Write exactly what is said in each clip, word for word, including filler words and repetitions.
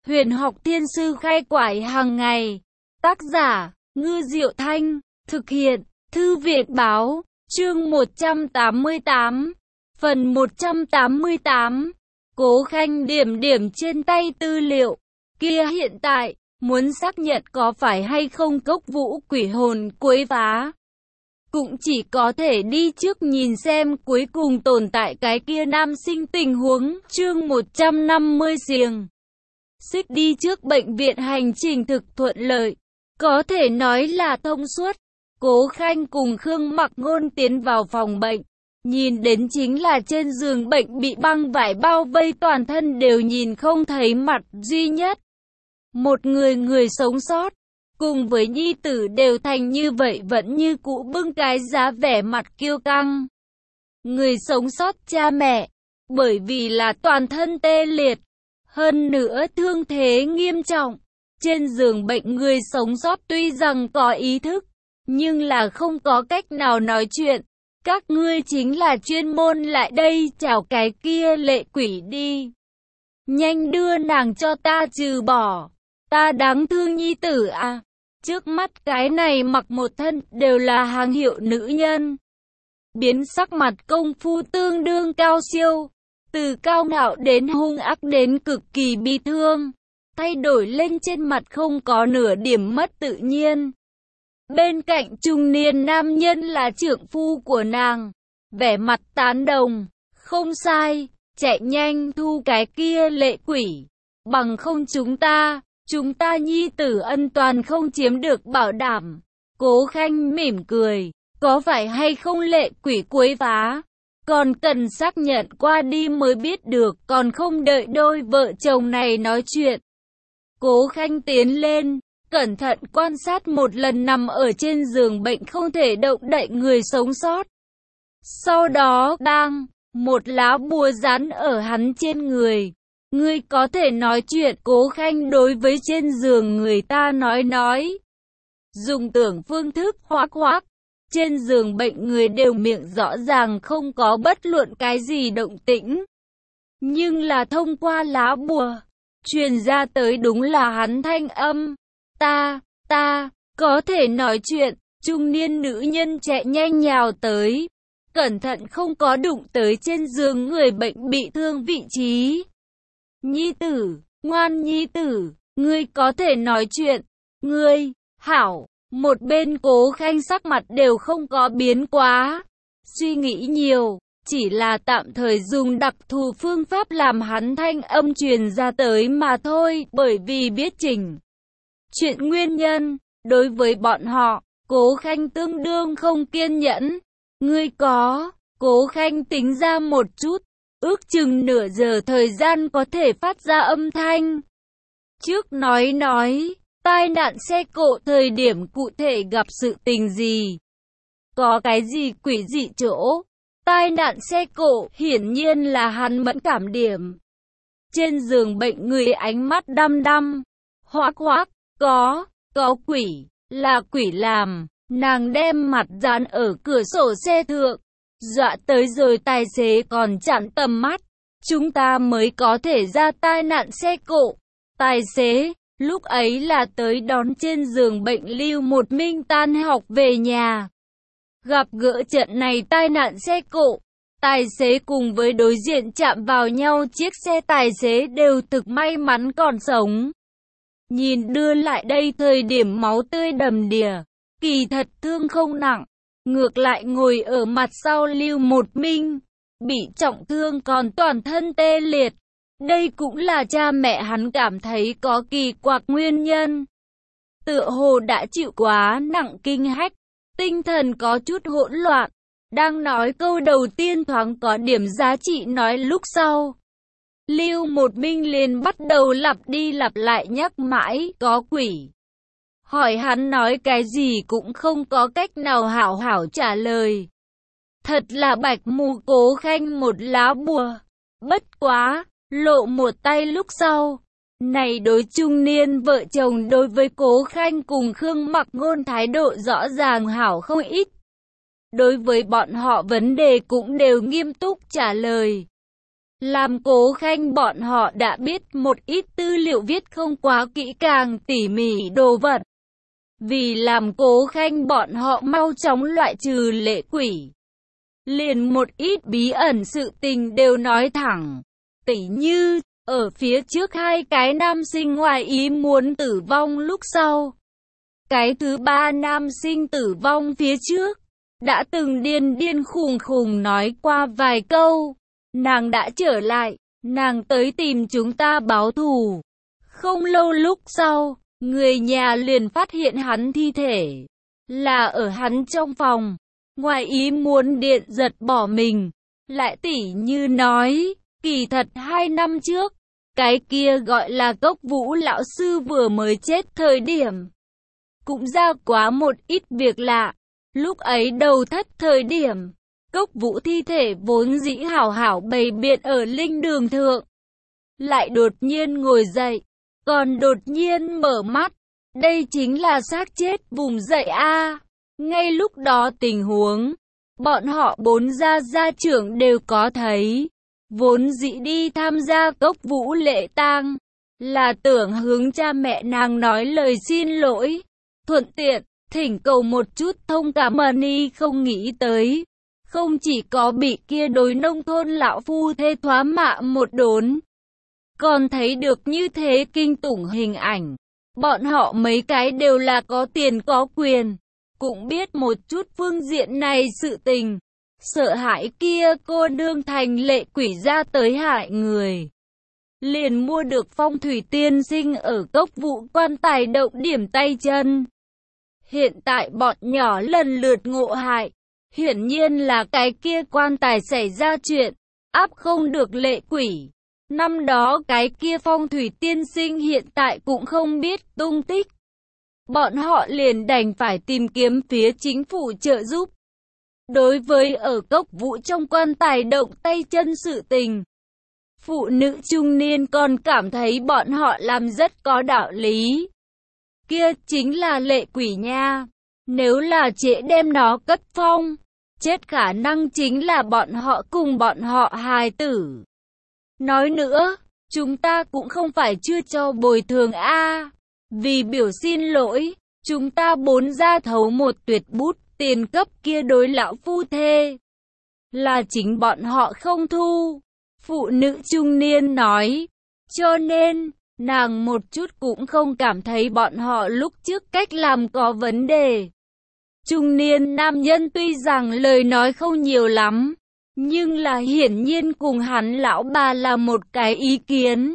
Huyền học thiên sư khai quải hàng ngày. Tác giả, Ngư Diệu Thanh. Thực hiện, Thư viện Báo. Chương một trăm tám mươi tám. Phần một trăm tám mươi tám. Cố Khanh điểm điểm trên tay tư liệu. Kia hiện tại, muốn xác nhận có phải hay không cốc vũ quỷ hồn quấy phá. Cũng chỉ có thể đi trước nhìn xem cuối cùng tồn tại cái kia nam sinh tình huống. Chương một trăm năm mươi xiềng xích đi trước bệnh viện hành trình thực thuận lợi. Có thể nói là thông suốt. Cố Khanh cùng Khương Mặc Ngôn tiến vào phòng bệnh. Nhìn đến chính là trên giường bệnh bị băng vải bao vây toàn thân đều nhìn không thấy mặt duy nhất. Một người người sống sót. Cùng với nhi tử đều thành như vậy vẫn như cũ bưng cái giá vẻ mặt kiêu căng. Người sống sót cha mẹ. Bởi vì là toàn thân tê liệt. Hơn nữa thương thế nghiêm trọng. Trên giường bệnh người sống sót tuy rằng có ý thức. Nhưng là không có cách nào nói chuyện. Các ngươi chính là chuyên môn lại đây chào cái kia lệ quỷ đi. Nhanh đưa nàng cho ta trừ bỏ. Ta đáng thương nhi tử à. Trước mắt cái này mặc một thân đều là hàng hiệu nữ nhân. Biến sắc mặt công phu tương đương cao siêu. Từ cao ngạo đến hung ác đến cực kỳ bi thương. Thay đổi lên trên mặt không có nửa điểm mất tự nhiên. Bên cạnh trung niên nam nhân là trưởng phu của nàng. Vẻ mặt tán đồng. Không sai. Chạy nhanh thu cái kia lệ quỷ. Bằng không chúng ta. Chúng ta nhi tử ân toàn không chiếm được bảo đảm. Cố Khanh mỉm cười. Có phải hay không lệ quỷ quấy phá? Còn cần xác nhận qua đi mới biết được. Còn không đợi đôi vợ chồng này nói chuyện. Cố Khanh tiến lên. Cẩn thận quan sát một lần nằm ở trên giường bệnh không thể động đậy người sống sót. Sau đó bang. Một lá bùa dán ở hắn trên người. Ngươi có thể nói chuyện. Cố Khanh đối với trên giường người ta nói nói. Dùng tưởng phương thức hoác hoác. Trên giường bệnh người đều miệng rõ ràng không có bất luận cái gì động tĩnh. Nhưng là thông qua lá bùa. Truyền ra tới đúng là hắn thanh âm. Ta, ta, có thể nói chuyện. Trung niên nữ nhân chạy nhanh nhào tới. Cẩn thận không có đụng tới trên giường người bệnh bị thương vị trí. Nhi tử, ngoan nhi tử, ngươi có thể nói chuyện. Ngươi, hảo, một bên Cố Khanh sắc mặt đều không có biến quá. Suy nghĩ nhiều, chỉ là tạm thời dùng đặc thù phương pháp làm hắn thanh âm truyền ra tới mà thôi. Bởi vì biết trình chuyện nguyên nhân, đối với bọn họ, Cố Khanh tương đương không kiên nhẫn. Ngươi có, Cố Khanh tính ra một chút. Ước chừng nửa giờ thời gian có thể phát ra âm thanh. Trước nói nói, tai nạn xe cộ thời điểm cụ thể gặp sự tình gì? Có cái gì quỷ dị chỗ? Tai nạn xe cộ hiển nhiên là hắn mẫn cảm điểm. Trên giường bệnh người ánh mắt đăm đăm. Hoác hoác, có, có quỷ, là quỷ làm. Nàng đem mặt dán ở cửa sổ xe thượng. Dọa tới rồi tài xế còn chặn tầm mắt. Chúng ta mới có thể ra tai nạn xe cộ. Tài xế, lúc ấy là tới đón trên giường bệnh Lưu Một Minh tan học về nhà. Gặp gỡ trận này tai nạn xe cộ. Tài xế cùng với đối diện chạm vào nhau chiếc xe tài xế đều thực may mắn còn sống. Nhìn đưa lại đây thời điểm máu tươi đầm đìa. Kỳ thật thương không nặng. Ngược lại ngồi ở mặt sau Lưu Một Minh, bị trọng thương còn toàn thân tê liệt. Đây cũng là cha mẹ hắn cảm thấy có kỳ quặc nguyên nhân. Tựa hồ đã chịu quá nặng kinh hách, tinh thần có chút hỗn loạn. Đang nói câu đầu tiên thoáng có điểm giá trị nói lúc sau. Lưu Một Minh liền bắt đầu lặp đi lặp lại nhắc mãi có quỷ. Hỏi hắn nói cái gì cũng không có cách nào hảo hảo trả lời. Thật là bạch mù. Cố Khanh một lá bùa. Bất quá, lộ một tay lúc sau. Này đối trung niên vợ chồng đối với Cố Khanh cùng Khương Mặc Ngôn thái độ rõ ràng hảo không ít. Đối với bọn họ vấn đề cũng đều nghiêm túc trả lời. làm Cố Khanh bọn họ đã biết một ít tư liệu viết không quá kỹ càng tỉ mỉ đồ vật. Vì làm Cố Khanh bọn họ mau chóng loại trừ lệ quỷ, liền một ít bí ẩn sự tình đều nói thẳng. Tỉ như, ở phía trước hai cái nam sinh ngoài ý muốn tử vong lúc sau. Cái thứ ba nam sinh tử vong phía trước, đã từng điên điên khùng khùng nói qua vài câu. Nàng đã trở lại, nàng tới tìm chúng ta báo thù. Không lâu lúc sau, người nhà liền phát hiện hắn thi thể là ở hắn trong phòng. Ngoài ý muốn điện giật bỏ mình. Lại tỉ như nói, kỳ thật hai năm trước, cái kia gọi là Cốc Vũ lão sư vừa mới chết thời điểm, cũng ra quá một ít việc lạ. Lúc ấy đầu thất thời điểm, Cốc Vũ thi thể vốn dĩ hảo hảo bày biện ở linh đường thượng, lại đột nhiên ngồi dậy, còn đột nhiên mở mắt. Đây chính là xác chết vùng dậy a. Ngay lúc đó tình huống, bọn họ bốn gia gia trưởng đều có thấy. Vốn dĩ đi tham gia Cốc Vũ lễ tang, là tưởng hướng cha mẹ nàng nói lời xin lỗi, thuận tiện, thỉnh cầu một chút thông cảm ơn y, không nghĩ tới. Không chỉ có bị kia đối nông thôn lão phu thê thoá mạ một đốn, còn thấy được như thế kinh tủng hình ảnh. Bọn họ mấy cái đều là có tiền có quyền, cũng biết một chút phương diện này sự tình. Sợ hãi kia cô nương thành lệ quỷ ra tới hại người, liền mua được Phong thủy tiên sinh ở Cốc Vũ quan tài động điểm tay chân. Hiện tại bọn nhỏ lần lượt ngộ hại, hiển nhiên là cái kia quan tài xảy ra chuyện, áp không được lệ quỷ. Năm đó cái kia Phong thủy tiên sinh hiện tại cũng không biết tung tích. Bọn họ liền đành phải tìm kiếm phía chính phủ trợ giúp. Đối với ở Cốc Vũ trong quan tài động tay chân sự tình, phụ nữ trung niên còn cảm thấy bọn họ làm rất có đạo lý. Kia chính là lệ quỷ nha. Nếu là trễ đem nó cất phong, chết khả năng chính là bọn họ cùng bọn họ hài tử. Nói nữa, chúng ta cũng không phải chưa cho bồi thường a. Vì biểu xin lỗi, chúng ta bốn gia thấu một tuyệt bút tiền cấp kia đối lão phu thê. Là chính bọn họ không thu. Phụ nữ trung niên nói. Cho nên, nàng một chút cũng không cảm thấy bọn họ lúc trước cách làm có vấn đề. Trung niên nam nhân tuy rằng lời nói không nhiều lắm, nhưng là hiển nhiên cùng hắn lão bà là một cái ý kiến.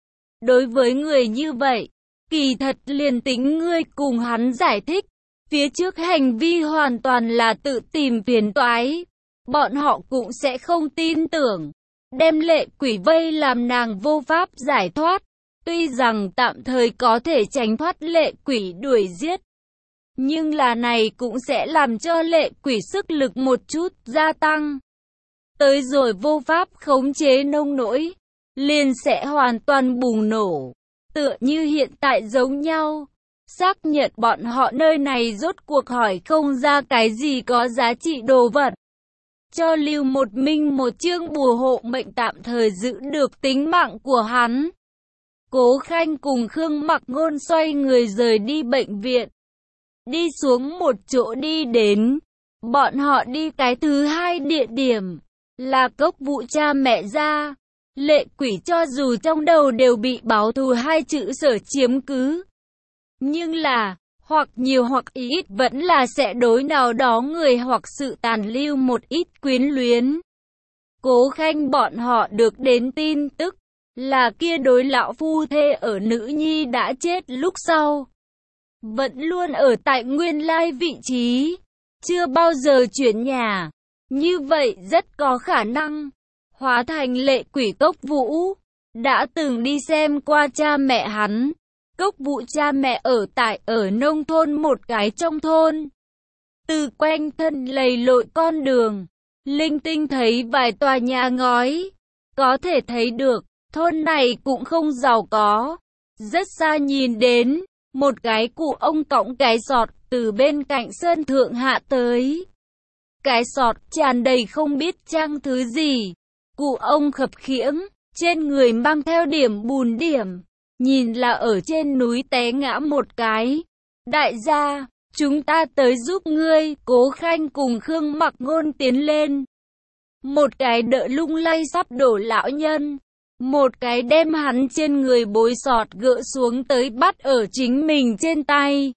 Đối với người như vậy, kỳ thật liền tính ngươi cùng hắn giải thích, phía trước hành vi hoàn toàn là tự tìm phiền toái, bọn họ cũng sẽ không tin tưởng. Đem lệ quỷ vây làm nàng vô pháp giải thoát, tuy rằng tạm thời có thể tránh thoát lệ quỷ đuổi giết, nhưng là này cũng sẽ làm cho lệ quỷ sức lực một chút gia tăng. Tới rồi vô pháp khống chế nông nỗi, liền sẽ hoàn toàn bùng nổ, tựa như hiện tại giống nhau. Xác nhận bọn họ nơi này rốt cuộc hỏi không ra cái gì có giá trị đồ vật. Cho Lưu Một Minh một chương bùa hộ mệnh tạm thời giữ được tính mạng của hắn. Cố Khanh cùng Khương Mặc Ngôn xoay người rời đi bệnh viện. Đi xuống một chỗ đi đến. Bọn họ đi cái thứ hai địa điểm, là Cốc Vũ cha mẹ ra. Lệ quỷ cho dù trong đầu đều bị báo thù hai chữ sở chiếm cứ, nhưng là, hoặc nhiều hoặc ít vẫn là sẽ đối nào đó người hoặc sự tàn lưu một ít quyến luyến. Cố Khanh bọn họ được đến tin tức, là kia đối lão phu thê ở nữ nhi đã chết lúc sau. Vẫn luôn ở tại nguyên lai vị trí, chưa bao giờ chuyển nhà. Như vậy rất có khả năng hóa thành lệ quỷ Cốc Vũ. Đã từng đi xem qua cha mẹ hắn. Cốc Vũ cha mẹ ở tại ở nông thôn một cái trong thôn. Từ quanh thân lầy lội con đường, linh tinh thấy vài tòa nhà ngói. Có thể thấy được, thôn này cũng không giàu có. Rất xa nhìn đến, một cái cụ ông cõng cái sọt từ bên cạnh sơn thượng hạ tới. Cái sọt tràn đầy không biết trang thứ gì. Cụ ông khập khiễng, trên người mang theo điểm bùn điểm, nhìn là ở trên núi té ngã một cái. Đại gia, chúng ta tới giúp ngươi. Cố Khanh cùng Khương Mặc Ngôn tiến lên. Một cái đỡ lung lay sắp đổ lão nhân, một cái đem hắn trên người bối sọt gỡ xuống tới bắt ở chính mình trên tay.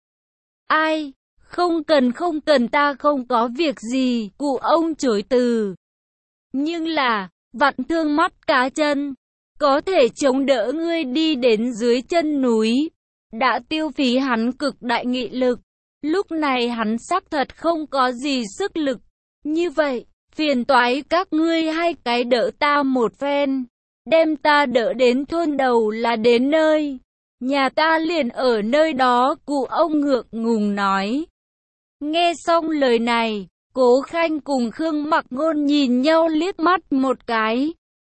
Ai? Không cần không cần, ta không có việc gì. Cụ ông chối từ. Nhưng là, vặn thương mắt cá chân, có thể chống đỡ ngươi đi đến dưới chân núi. Đã tiêu phí hắn cực đại nghị lực. Lúc này hắn xác thật không có gì sức lực. Như vậy, phiền toái các ngươi hai cái đỡ ta một phen. Đem ta đỡ đến thôn đầu là đến nơi. Nhà ta liền ở nơi đó, cụ ông ngượng ngùng nói. Nghe xong lời này, Cố Khanh cùng Khương Mặc Ngôn nhìn nhau liếc mắt một cái.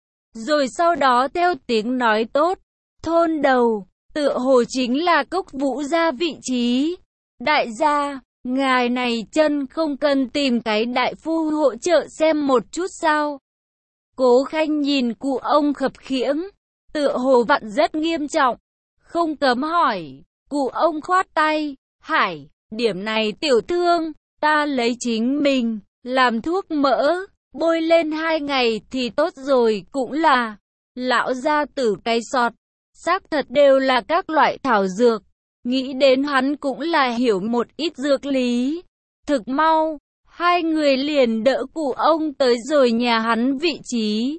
Rồi sau đó theo tiếng nói tốt, thôn đầu, tựa hồ chính là Cốc Vũ gia vị trí. Đại gia, ngài này chân không cần tìm cái đại phu hỗ trợ xem một chút sao? Cố Khanh nhìn cụ ông khập khiễng, tựa hồ vặn rất nghiêm trọng, không cấm hỏi. Cụ ông khoát tay, hải, điểm này tiểu thương, ta lấy chính mình, làm thuốc mỡ, bôi lên hai ngày thì tốt rồi. Cũng là, lão gia tử cái sọt, xác thật đều là các loại thảo dược. Nghĩ đến hắn cũng là hiểu một ít dược lý. Thực mau, hai người liền đỡ cụ ông tới rồi nhà hắn vị trí.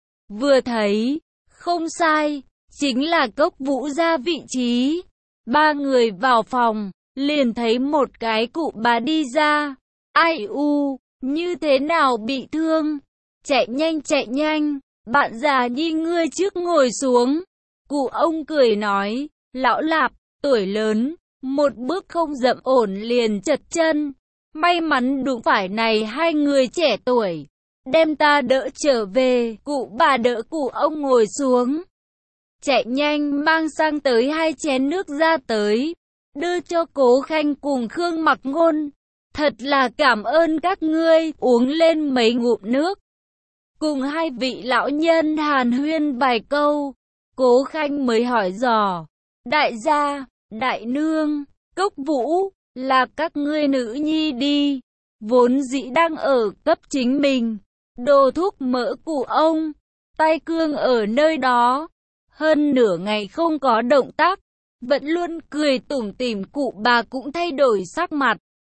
Vừa thấy, không sai, chính là Cốc Vũ gia vị trí. Ba người vào phòng, liền thấy một cái cụ bà đi ra. Ai u, như thế nào bị thương? Chạy nhanh chạy nhanh, bạn già nhi ngươi trước ngồi xuống. Cụ ông cười nói, lão Lạp, tuổi lớn, một bước không dậm ổn liền chật chân. May mắn đụng phải này hai người trẻ tuổi, đem ta đỡ trở về. Cụ bà đỡ cụ ông ngồi xuống, chạy nhanh mang sang tới hai chén nước ra tới, đưa cho Cố Khanh cùng Khương Mặc Ngôn. Thật là cảm ơn các ngươi. Uống lên mấy ngụm nước, cùng hai vị lão nhân hàn huyên vài câu, Cố Khanh mới hỏi dò, đại gia, đại nương, Cốc Vũ là các ngươi nữ nhi đi, vốn dĩ đang ở cấp chính mình đồ thuốc mỡ. Cụ ông tay cương ở nơi đó, hơn nửa ngày không có động tác, vẫn luôn cười tủm tỉm. Cụ bà cũng thay đổi sắc mặt.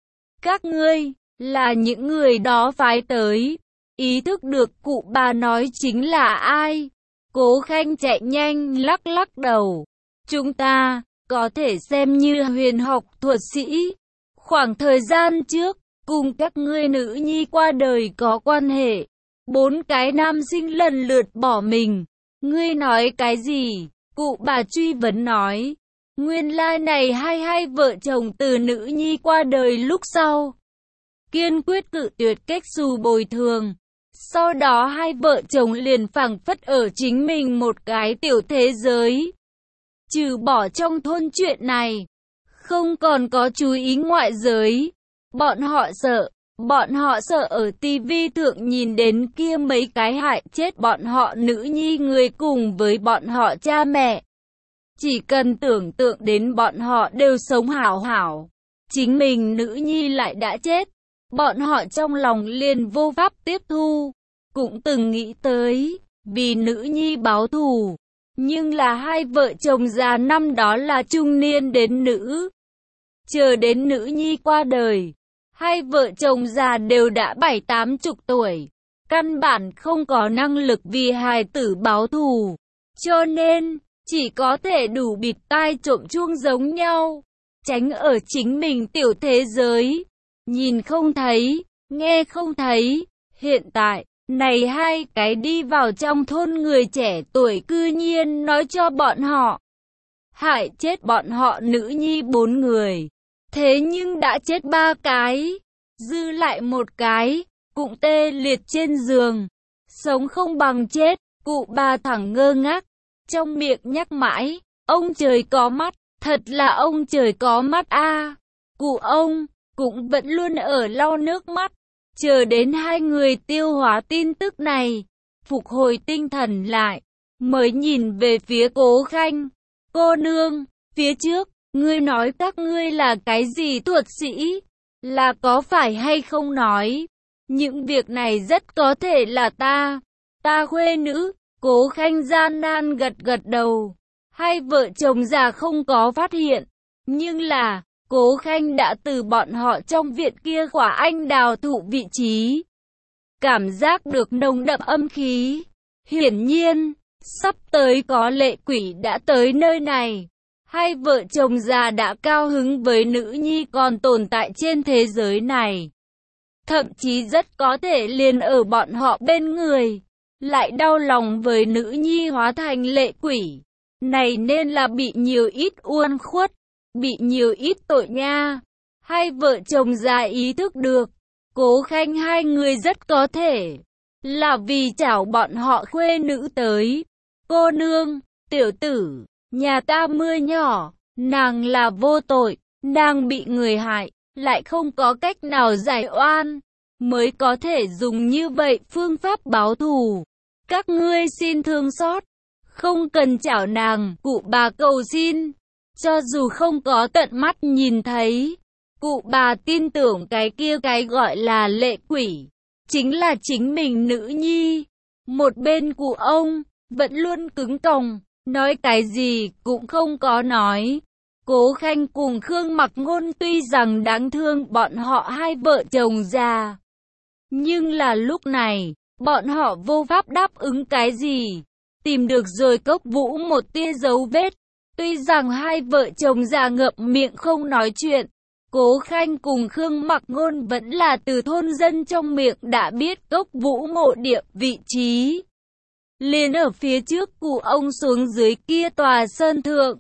Các ngươi là những người đó phái tới. Ý thức được cụ bà nói chính là ai, Cố Khanh chạy nhanh lắc lắc đầu. Chúng ta có thể xem như huyền học thuật sĩ. Khoảng thời gian trước, cùng các ngươi nữ nhi qua đời có quan hệ. Bốn cái nam sinh lần lượt bỏ mình. Ngươi nói cái gì? Cụ bà truy vấn nói. Nguyên lai này hai hai vợ chồng từ nữ nhi qua đời lúc sau, kiên quyết cự tuyệt cách xù bồi thường. Sau đó hai vợ chồng liền phảng phất ở chính mình một cái tiểu thế giới. Trừ bỏ trong thôn chuyện này, không còn có chú ý ngoại giới. Bọn họ sợ, bọn họ sợ ở tivi thượng nhìn đến kia mấy cái hại chết bọn họ nữ nhi người cùng với bọn họ cha mẹ. Chỉ cần tưởng tượng đến bọn họ đều sống hảo hảo, chính mình nữ nhi lại đã chết, bọn họ trong lòng liền vô pháp tiếp thu. Cũng từng nghĩ tới, vì nữ nhi báo thù. Nhưng là hai vợ chồng già năm đó là trung niên đến nữ. Chờ đến nữ nhi qua đời, hai vợ chồng già đều đã bảy tám chục tuổi. Căn bản không có năng lực vì hài tử báo thù. Cho nên, chỉ có thể đủ bịt tai trộm chuông giống nhau. Tránh ở chính mình tiểu thế giới. Nhìn không thấy, nghe không thấy. Hiện tại, này hai cái đi vào trong thôn người trẻ tuổi cư nhiên nói cho bọn họ hại chết bọn họ nữ nhi bốn người. Thế nhưng đã chết ba cái, dư lại một cái, cũng tê liệt trên giường, sống không bằng chết. Cụ bà thẳng ngơ ngác, trong miệng nhắc mãi, ông trời có mắt, thật là ông trời có mắt a. À. Cụ ông cũng vẫn luôn ở lau nước mắt, chờ đến hai người tiêu hóa tin tức này, phục hồi tinh thần lại, mới nhìn về phía Cố Khanh. Cô nương, phía trước, ngươi nói các ngươi là cái gì thuật sĩ? Là có phải hay không nói? Những việc này rất có thể là ta, ta khuê nữ. Cố Khanh gian nan gật gật đầu. Hai vợ chồng già không có phát hiện. Nhưng là, Cố Khanh đã từ bọn họ trong viện kia quả anh đào thụ vị trí. Cảm giác được nồng đậm âm khí. Hiển nhiên, sắp tới có lệ quỷ đã tới nơi này. Hai vợ chồng già đã cao hứng với nữ nhi còn tồn tại trên thế giới này. Thậm chí rất có thể liền ở bọn họ bên người. Lại đau lòng với nữ nhi hóa thành lệ quỷ. Này nên là bị nhiều ít uôn khuất, bị nhiều ít tội nha. Hai vợ chồng già ý thức được, Cố Khanh hai người rất có thể là vì chảo bọn họ khuê nữ tới. Cô nương, tiểu tử, nhà ta mưa nhỏ, nàng là vô tội, nàng bị người hại, lại không có cách nào giải oan, mới có thể dùng như vậy phương pháp báo thù. Các ngươi xin thương xót, không cần chảo nàng, cụ bà cầu xin. Cho dù không có tận mắt nhìn thấy, cụ bà tin tưởng cái kia cái gọi là lệ quỷ, chính là chính mình nữ nhi. Một bên cụ ông, vẫn luôn cứng còng, nói cái gì cũng không có nói. Cố Khanh cùng Khương Mặc Ngôn tuy rằng đáng thương bọn họ hai vợ chồng già, nhưng là lúc này, bọn họ vô pháp đáp ứng cái gì. Tìm được rồi Cốc Vũ một tia dấu vết. Tuy rằng hai vợ chồng già ngậm miệng không nói chuyện, Cố Khanh cùng Khương Mặc Ngôn vẫn là từ thôn dân trong miệng đã biết Cốc Vũ mộ địa vị trí. Liền ở phía trước cụ ông xuống dưới kia tòa sơn thượng.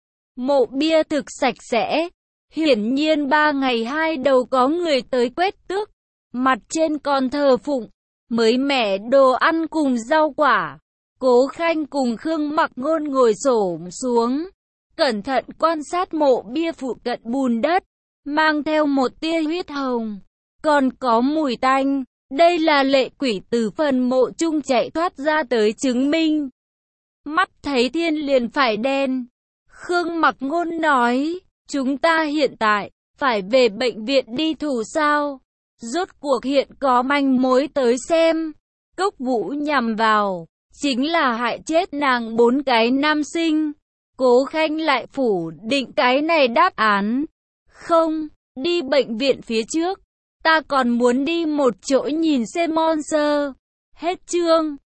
Mộ bia thực sạch sẽ. Hiển nhiên ba ngày hai đầu có người tới quét tước. Mặt trên còn thờ phụng mới mẻ đồ ăn cùng rau quả. Cố Khanh cùng Khương Mặc Ngôn ngồi xổm xuống, cẩn thận quan sát mộ bia phụ cận bùn đất, mang theo một tia huyết hồng, còn có mùi tanh. Đây là lệ quỷ từ phần mộ chung chạy thoát ra tới chứng minh. Mắt thấy thiên liền phải đen. Khương Mặc Ngôn nói, chúng ta hiện tại phải về bệnh viện đi thủ sao? Rốt cuộc hiện có manh mối tới xem. Cốc Vũ nhằm vào, chính là hại chết nàng bốn cái nam sinh. Cố Khanh lại phủ định cái này đáp án. Không, đi bệnh viện phía trước. Ta còn muốn đi một chỗ nhìn xem monster. Hết chương.